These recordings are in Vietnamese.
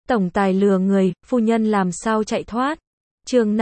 Tổng tài lừa người, phu nhân làm sao chạy thoát. Chương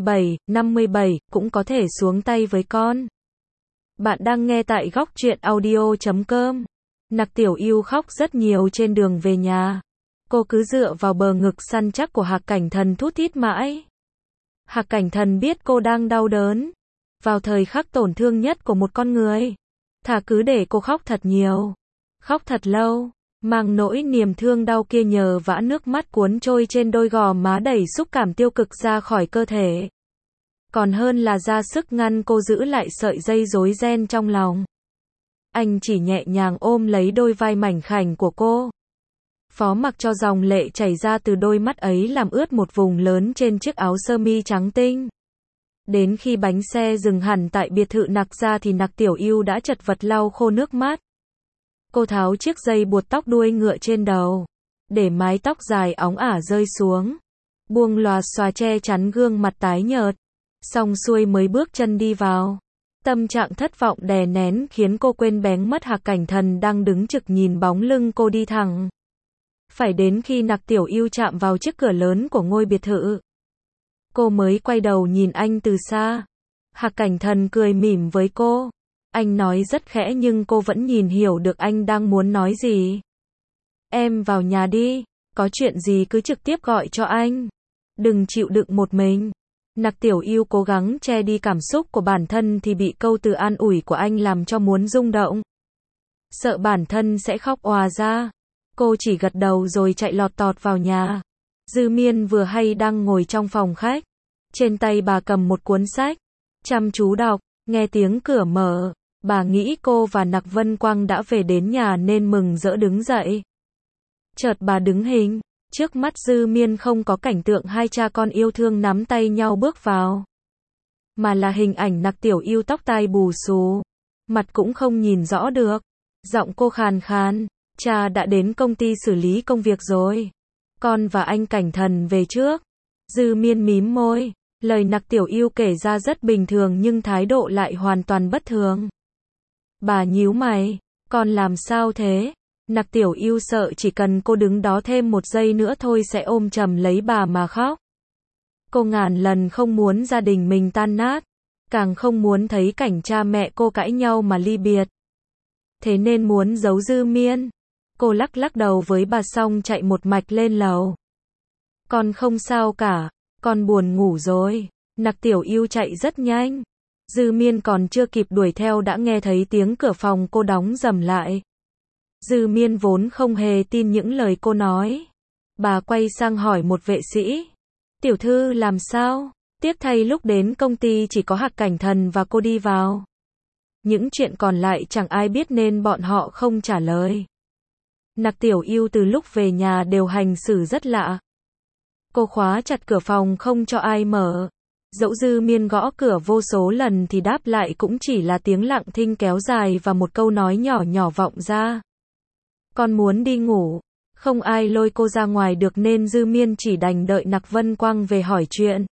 57, cũng có thể xuống tay với con. Bạn đang nghe tại góc truyện audio.com. Nặc Tiểu Yêu khóc rất nhiều trên đường về nhà. Cô cứ dựa vào bờ ngực săn chắc của Hạc Cảnh Thần thút thít mãi. Hạc Cảnh Thần biết cô đang đau đớn. Vào thời khắc tổn thương nhất của một con người, thà cứ để cô khóc thật nhiều, khóc thật lâu, mang nỗi niềm thương đau kia nhờ vã nước mắt cuốn trôi trên đôi gò má đẩy xúc cảm tiêu cực ra khỏi cơ thể. Còn hơn là ra sức ngăn cô giữ lại sợi dây rối ren trong lòng. Anh chỉ nhẹ nhàng ôm lấy đôi vai mảnh khảnh của cô. Phó mặc cho dòng lệ chảy ra từ đôi mắt ấy làm ướt một vùng lớn trên chiếc áo sơ mi trắng tinh. Đến khi bánh xe dừng hẳn tại biệt thự Nặc gia thì Nặc Tiểu Yêu đã chật vật lau khô nước mắt. Cô tháo chiếc dây buộc tóc đuôi ngựa trên đầu, để mái tóc dài óng ả rơi xuống, buông lòa xòa che chắn gương mặt tái nhợt. Xong xuôi mới bước chân đi vào. Tâm trạng thất vọng đè nén khiến cô quên bén mất Hạc Cảnh Thần đang đứng trực nhìn bóng lưng cô đi thẳng. Phải đến khi Nặc Tiểu Yêu chạm vào chiếc cửa lớn của ngôi biệt thự, cô mới quay đầu nhìn anh từ xa. Hạc Cảnh Thần cười mỉm với cô. Anh nói rất khẽ nhưng cô vẫn nhìn hiểu được anh đang muốn nói gì. Em vào nhà đi, có chuyện gì cứ trực tiếp gọi cho anh. Đừng chịu đựng một mình. Nặc Tiểu Yêu cố gắng che đi cảm xúc của bản thân thì bị câu từ an ủi của anh làm cho muốn rung động. Sợ bản thân sẽ khóc òa ra, cô chỉ gật đầu rồi chạy lọt tọt vào nhà. Dư Miên vừa hay đang ngồi trong phòng khách. Trên tay bà cầm một cuốn sách, chăm chú đọc. Nghe tiếng cửa mở, bà nghĩ cô và Nặc Vân Quang đã về đến nhà nên mừng rỡ đứng dậy. Chợt bà đứng hình, trước mắt Dư Miên không có cảnh tượng hai cha con yêu thương nắm tay nhau bước vào, mà là hình ảnh Nặc Tiểu Yêu tóc tai bù xù, mặt cũng không nhìn rõ được. Giọng cô khàn khàn, cha đã đến công ty xử lý công việc rồi. Con và anh Cảnh Thần về trước. Dư Miên mím môi. Lời Nặc Tiểu Yêu kể ra rất bình thường nhưng thái độ lại hoàn toàn bất thường. Bà nhíu mày, con làm sao thế? Nặc Tiểu Yêu sợ chỉ cần cô đứng đó thêm một giây nữa thôi sẽ ôm chầm lấy bà mà khóc. Cô ngàn lần không muốn gia đình mình tan nát, càng không muốn thấy cảnh cha mẹ cô cãi nhau mà ly biệt. Thế nên muốn giấu Dư Miên. Cô lắc lắc đầu với bà xong chạy một mạch lên lầu. Con không sao cả. Con buồn ngủ rồi. Nặc Tiểu Yêu chạy rất nhanh. Dư Miên còn chưa kịp đuổi theo đã nghe thấy tiếng cửa phòng cô đóng rầm lại. Dư Miên vốn không hề tin những lời cô nói. Bà quay sang hỏi một vệ sĩ. Tiểu thư làm sao? Tiếc thay lúc đến công ty chỉ có Hạc Cảnh Thần và cô đi vào. Những chuyện còn lại chẳng ai biết nên bọn họ không trả lời. Nặc Tiểu Yêu từ lúc về nhà đều hành xử rất lạ. Cô khóa chặt cửa phòng không cho ai mở. Dẫu Dư Miên gõ cửa vô số lần thì đáp lại cũng chỉ là tiếng lặng thinh kéo dài và một câu nói nhỏ nhỏ vọng ra. Con muốn đi ngủ. Không ai lôi cô ra ngoài được nên Dư Miên chỉ đành đợi Nặc Vân Quang về hỏi chuyện.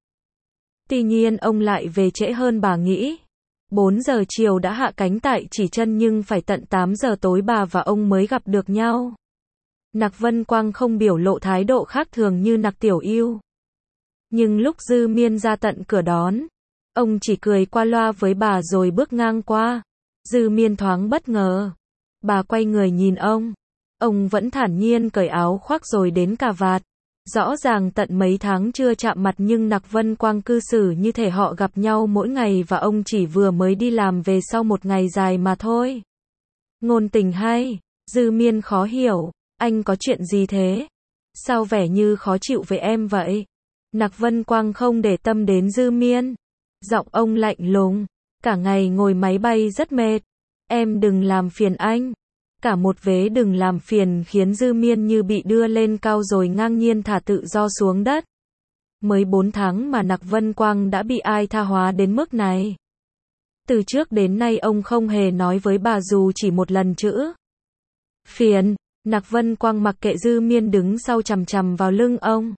Tuy nhiên ông lại về trễ hơn bà nghĩ. 4 giờ chiều đã hạ cánh tại Chỉ Trân nhưng phải tận 8 giờ tối bà và ông mới gặp được nhau. Nặc Vân Quang không biểu lộ thái độ khác thường như Nặc Tiểu Yêu. Nhưng lúc Dư Miên ra tận cửa đón, ông chỉ cười qua loa với bà rồi bước ngang qua. Dư Miên thoáng bất ngờ. Bà quay người nhìn ông. Ông vẫn thản nhiên cởi áo khoác rồi đến cà vạt. Rõ ràng tận mấy tháng chưa chạm mặt nhưng Nặc Vân Quang cư xử như thể họ gặp nhau mỗi ngày và ông chỉ vừa mới đi làm về sau một ngày dài mà thôi. Ngôn tình hay. Dư Miên khó hiểu. Anh có chuyện gì thế? Sao vẻ như khó chịu với em vậy? Nặc Vân Quang không để tâm đến Dư Miên. Giọng ông lạnh lùng. Cả ngày ngồi máy bay rất mệt. Em đừng làm phiền anh. Cả một vế đừng làm phiền khiến Dư Miên như bị đưa lên cao rồi ngang nhiên thả tự do xuống đất. Mới 4 tháng mà Nặc Vân Quang đã bị ai tha hóa đến mức này. Từ trước đến nay ông không hề nói với bà dù chỉ một lần chữ phiền. Nặc Vân Quang mặc kệ Dư Miên đứng sau chằm chằm vào lưng ông.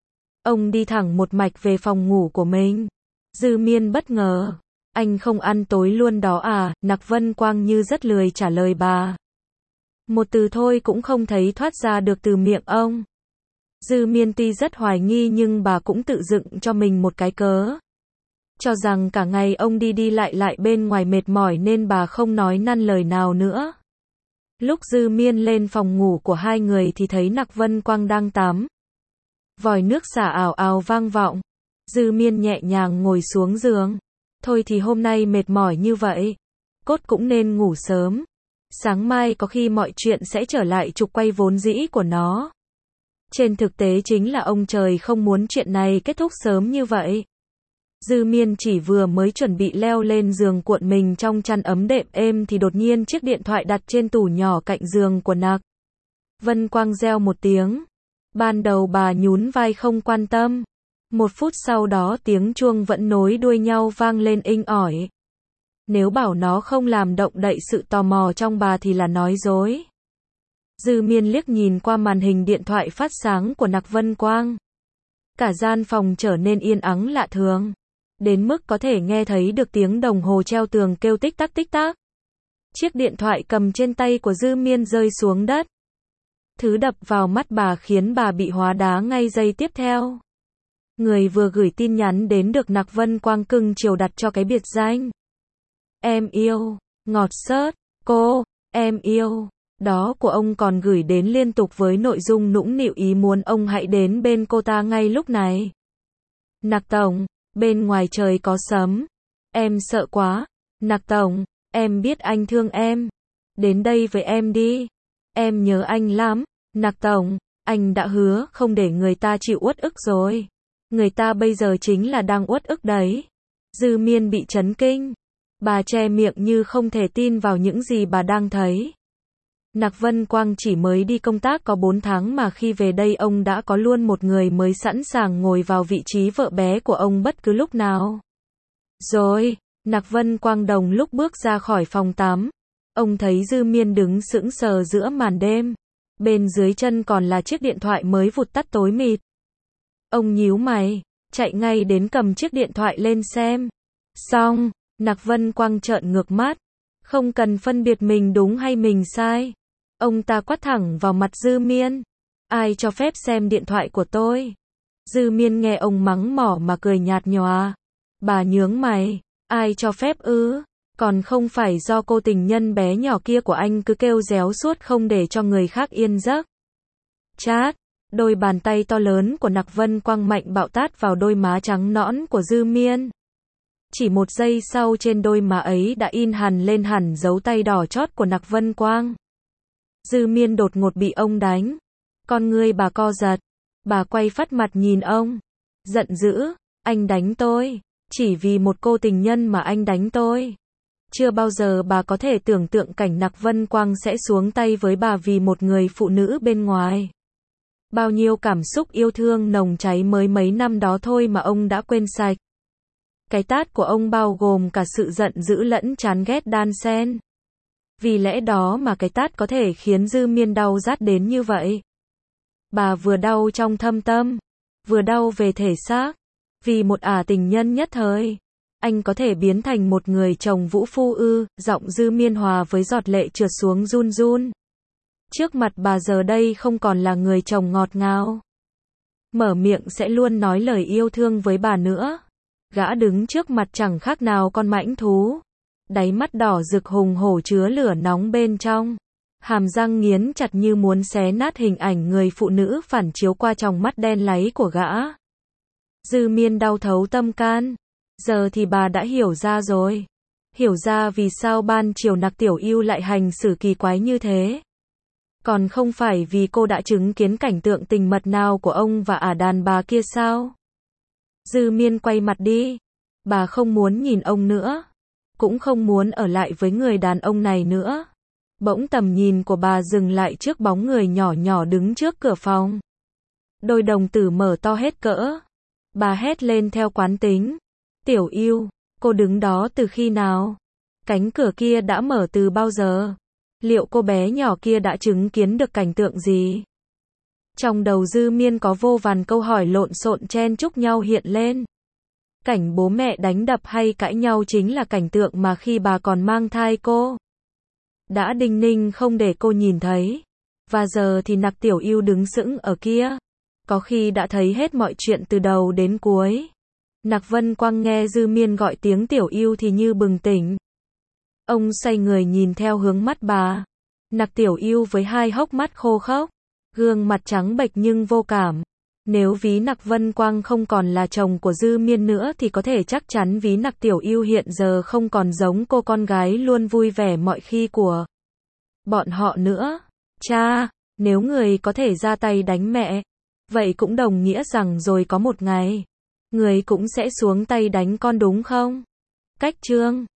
Ông đi thẳng một mạch về phòng ngủ của mình. Dư Miên bất ngờ. Anh không ăn tối luôn đó à? Nặc Vân Quang như rất lười trả lời bà. Một từ thôi cũng không thấy thoát ra được từ miệng ông. Dư Miên tuy rất hoài nghi nhưng bà cũng tự dựng cho mình một cái cớ. Cho rằng cả ngày ông đi đi lại lại bên ngoài mệt mỏi nên bà không nói năn lời nào nữa. Lúc Dư Miên lên phòng ngủ của hai người thì thấy Nặc Vân Quang đang tắm. Vòi nước xả ào ào vang vọng. Dư Miên nhẹ nhàng ngồi xuống giường. Thôi thì hôm nay mệt mỏi như vậy, cốt cũng nên ngủ sớm. Sáng mai có khi mọi chuyện sẽ trở lại trục quay vốn dĩ của nó. Trên thực tế chính là ông trời không muốn chuyện này kết thúc sớm như vậy. Dư Miên chỉ vừa mới chuẩn bị leo lên giường cuộn mình trong chăn ấm đệm êm thì đột nhiên chiếc điện thoại đặt trên tủ nhỏ cạnh giường của Nặc Vân Quang reo một tiếng. Ban đầu bà nhún vai không quan tâm. Một phút sau đó tiếng chuông vẫn nối đuôi nhau vang lên inh ỏi. Nếu bảo nó không làm động đậy sự tò mò trong bà thì là nói dối. Dư Miên liếc nhìn qua màn hình điện thoại phát sáng của Nặc Vân Quang. Cả gian phòng trở nên yên ắng lạ thường. Đến mức có thể nghe thấy được tiếng đồng hồ treo tường kêu tích tắc tích tắc. Chiếc điện thoại cầm trên tay của Dư Miên rơi xuống đất. Thứ đập vào mắt bà khiến bà bị hóa đá ngay giây tiếp theo. Người vừa gửi tin nhắn đến được Nặc Vân Quang cưng chiều đặt cho cái biệt danh. Em yêu, ngọt xớt, cô, em yêu. Đó của ông còn gửi đến liên tục với nội dung nũng nịu ý muốn ông hãy đến bên cô ta ngay lúc này. Nặc Tổng, bên ngoài trời có sấm. Em sợ quá. Nặc Tổng, em biết anh thương em. Đến đây với em đi. Em nhớ anh lắm. Nặc Tổng, anh đã hứa không để người ta chịu uất ức rồi. Người ta bây giờ chính là đang uất ức đấy. Dư Miên bị chấn kinh. Bà che miệng như không thể tin vào những gì bà đang thấy. Nặc Vân Quang chỉ mới đi công tác có 4 tháng mà khi về đây ông đã có luôn một người mới sẵn sàng ngồi vào vị trí vợ bé của ông bất cứ lúc nào. Rồi, Nặc Vân Quang đồng lúc bước ra khỏi phòng tắm. Ông thấy Dư Miên đứng sững sờ giữa màn đêm. Bên dưới chân còn là chiếc điện thoại mới vụt tắt tối mịt. Ông nhíu mày, chạy ngay đến cầm chiếc điện thoại lên xem. Xong, Nặc Vân Quang trợn ngược mắt. Không cần phân biệt mình đúng hay mình sai. Ông ta quát thẳng vào mặt Dư Miên. Ai cho phép xem điện thoại của tôi? Dư Miên nghe ông mắng mỏ mà cười nhạt nhòa. Bà nhướng mày. Ai cho phép ư? Còn không phải do cô tình nhân bé nhỏ kia của anh cứ kêu réo suốt không để cho người khác yên giấc. Chát. Đôi bàn tay to lớn của Nặc Vân Quang mạnh bạo tát vào đôi má trắng nõn của Dư Miên. Chỉ một giây sau trên đôi má ấy đã in lên hẳn dấu tay đỏ chót của Nặc Vân Quang. Dư Miên đột ngột bị ông đánh. Con ngươi bà co giật. Bà quay phắt mặt nhìn ông. Giận dữ. Anh đánh tôi. Chỉ vì một cô tình nhân mà anh đánh tôi. Chưa bao giờ bà có thể tưởng tượng cảnh Nặc Vân Quang sẽ xuống tay với bà vì một người phụ nữ bên ngoài. Bao nhiêu cảm xúc yêu thương nồng cháy mới mấy năm đó thôi mà ông đã quên sạch. Cái tát của ông bao gồm cả sự giận dữ lẫn chán ghét đan xen. Vì lẽ đó mà cái tát có thể khiến Dư Miên đau rát đến như vậy. Bà vừa đau trong thâm tâm, vừa đau về thể xác. Vì một tình nhân nhất thời, anh có thể biến thành một người chồng vũ phu ư? Giọng Dư Miên hòa với giọt lệ trượt xuống run run. Trước mặt bà giờ đây không còn là người chồng ngọt ngào. Mở miệng sẽ luôn nói lời yêu thương với bà nữa. Gã đứng trước mặt chẳng khác nào con mãnh thú. Đáy mắt đỏ rực hùng hổ chứa lửa nóng bên trong. Hàm răng nghiến chặt như muốn xé nát hình ảnh người phụ nữ phản chiếu qua tròng mắt đen láy của gã. Dư Miên đau thấu tâm can. Giờ thì bà đã hiểu ra rồi. Hiểu ra vì sao ban chiều Nặc Tiểu Yêu lại hành xử kỳ quái như thế. Còn không phải vì cô đã chứng kiến cảnh tượng tình mật nào của ông và đàn bà kia sao? Dư Miên quay mặt đi. Bà không muốn nhìn ông nữa. Cũng không muốn ở lại với người đàn ông này nữa. Bỗng tầm nhìn của bà dừng lại trước bóng người nhỏ nhỏ đứng trước cửa phòng. Đôi đồng tử mở to hết cỡ. Bà hét lên theo quán tính. Tiểu Yêu, cô đứng đó từ khi nào? Cánh cửa kia đã mở từ bao giờ? Liệu cô bé nhỏ kia đã chứng kiến được cảnh tượng gì? Trong đầu Dư Miên có vô vàn câu hỏi lộn xộn chen chúc nhau hiện lên. Cảnh bố mẹ đánh đập hay cãi nhau chính là cảnh tượng mà khi bà còn mang thai cô đã đinh ninh không để cô nhìn thấy. Và giờ thì Nặc Tiểu Yêu đứng sững ở kia. có khi đã thấy hết mọi chuyện từ đầu đến cuối. Nặc Vân Quang nghe Dư Miên gọi tiếng Tiểu Yêu thì như bừng tỉnh. Ông xoay người nhìn theo hướng mắt bà. Nặc Tiểu Yêu với hai hốc mắt khô khốc, gương mặt trắng bệch nhưng vô cảm. Nếu ví Nặc Vân Quang không còn là chồng của Dư Miên nữa thì có thể chắc chắn ví Nặc Tiểu Yêu hiện giờ không còn giống cô con gái luôn vui vẻ mọi khi của bọn họ nữa. Cha, nếu người có thể ra tay đánh mẹ, vậy cũng đồng nghĩa rằng rồi có một ngày, người cũng sẽ xuống tay đánh con đúng không? Cách chương